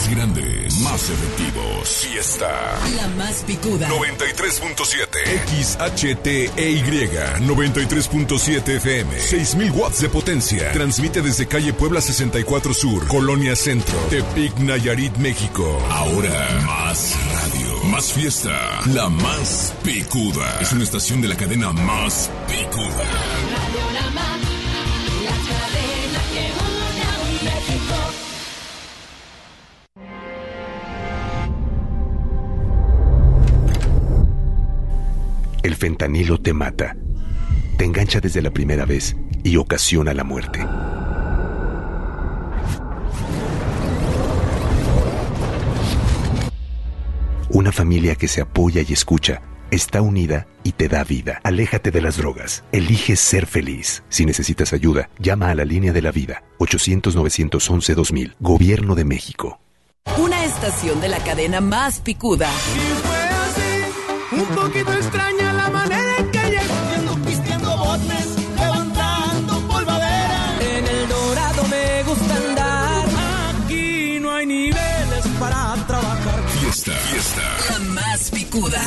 grandes, más efectivos. Fiesta. La más picuda. 93.7 XHTEY 93.7 FM. 6,000 watts de potencia. Transmite desde calle Puebla 64 Sur, Colonia Centro, Tepic, Nayarit, México. Ahora más radio, más fiesta. La más picuda. Es una estación de la cadena Más Picuda. El fentanilo te mata, te engancha desde la primera vez y ocasiona la muerte. Una familia que se apoya y escucha está unida y te da vida. Aléjate de las drogas. Elige ser feliz. Si necesitas ayuda, llama a la línea de la vida. 800-911-2000. Gobierno de México. Una estación de la cadena Más Picuda. Y fue así, un poquito extraña la manera en que llegué. Pisteando botes, levantando polvadera. En el Dorado me gusta andar. Aquí no hay niveles para trabajar. Fiesta. La Más Picuda.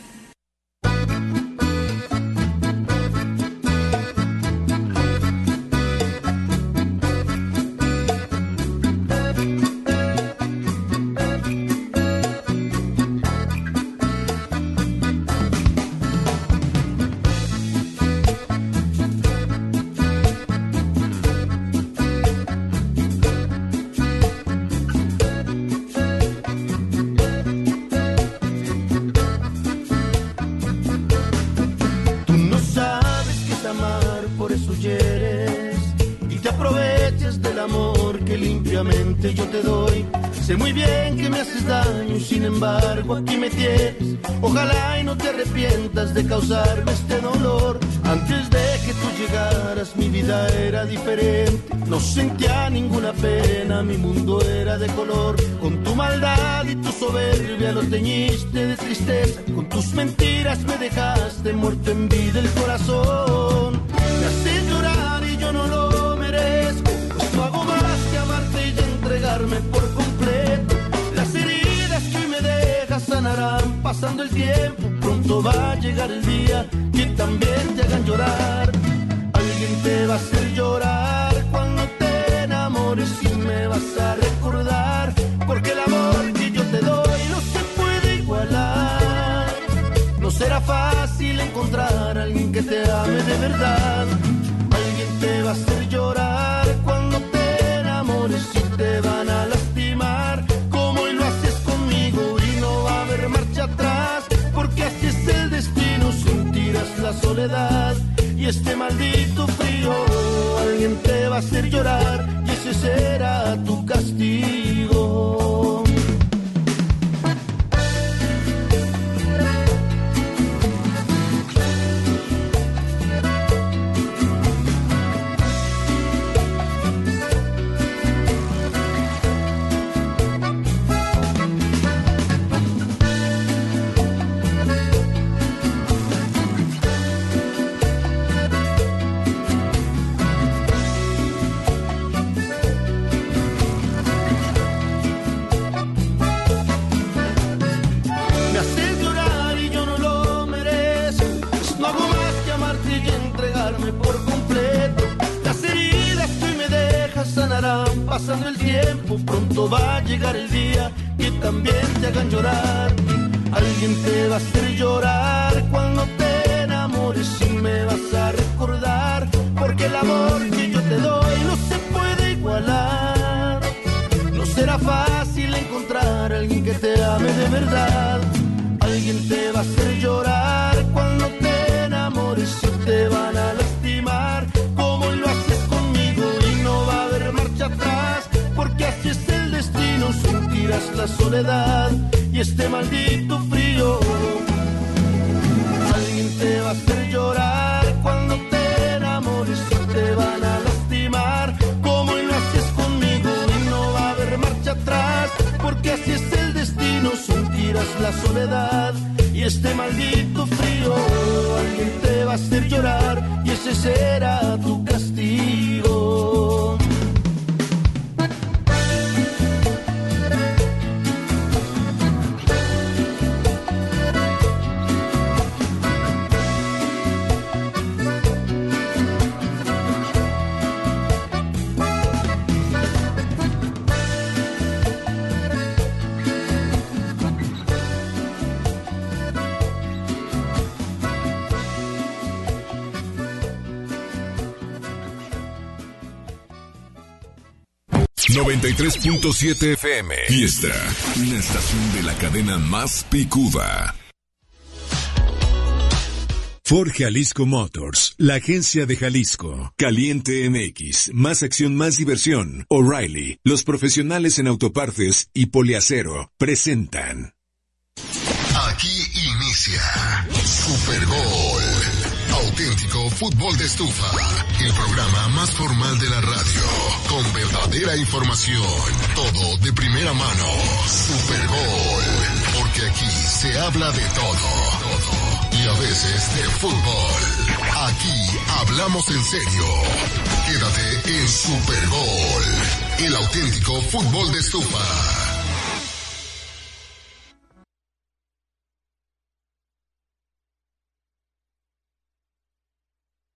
Yo te doy, sé muy bien que me haces daño, sin embargo aquí me tienes. Ojalá y no te arrepientas de causarme este dolor. Antes de que tú llegaras mi vida era diferente, no sentía ninguna pena, mi mundo era de color. Con tu maldad y tu soberbia lo teñiste de tristeza, con tus mentiras me dejaste muerto en vida el corazón. Me haces llorar y yo no lo merezco, pues no hago más que amarte y entregarme por completo. Las heridas que hoy me dejas sanarán pasando el tiempo. Pronto va a llegar el día que también te hagan llorar. Alguien te va a hacer llorar cuando te enamores y me vas a recordar. Porque el amor que yo te doy no se puede igualar. No será fácil encontrar a alguien que te ame de verdad. Alguien te va a hacer llorar cuando te enamores y te van a lastimar como hoy lo haces conmigo y no va a haber marcha atrás, porque así es el destino, sentirás la soledad y este maldito frío. Alguien te va a hacer llorar y ese será tu castigo. Pasando el tiempo, pronto va a llegar el día que también te hagan llorar. Alguien te va a hacer llorar cuando te enamores y me vas a recordar. Porque el amor que yo te doy no se puede igualar. No será fácil encontrar a alguien que te ame de verdad. Alguien te va a hacer llorar cuando te enamores y te van a lastimar como hoy lo haces conmigo y no va a haber marcha atrás, porque así es el destino, sentirás la soledad y este maldito frío. Alguien te va a hacer llorar cuando te enamores y te van a lastimar como hoy lo haces conmigo y no va a haber marcha atrás, porque así es el destino, sentirás la soledad y este maldito frío. Alguien te va a hacer llorar y ese será tu castigo. 93.7 FM. Fiesta, una estación de la cadena más picuda. Ford Jalisco Motors, la agencia de Jalisco. Caliente MX, más acción, más diversión. O'Reilly, los profesionales en autopartes y Poliacero, presentan. Aquí inicia Super Gol. Auténtico fútbol de estufa. El programa más formal de la radio. Con verdadera información. Todo de primera mano. Super Gol. Porque aquí se habla de todo. Y a veces de fútbol. Aquí hablamos en serio. Quédate en Super Gol. El auténtico fútbol de estufa.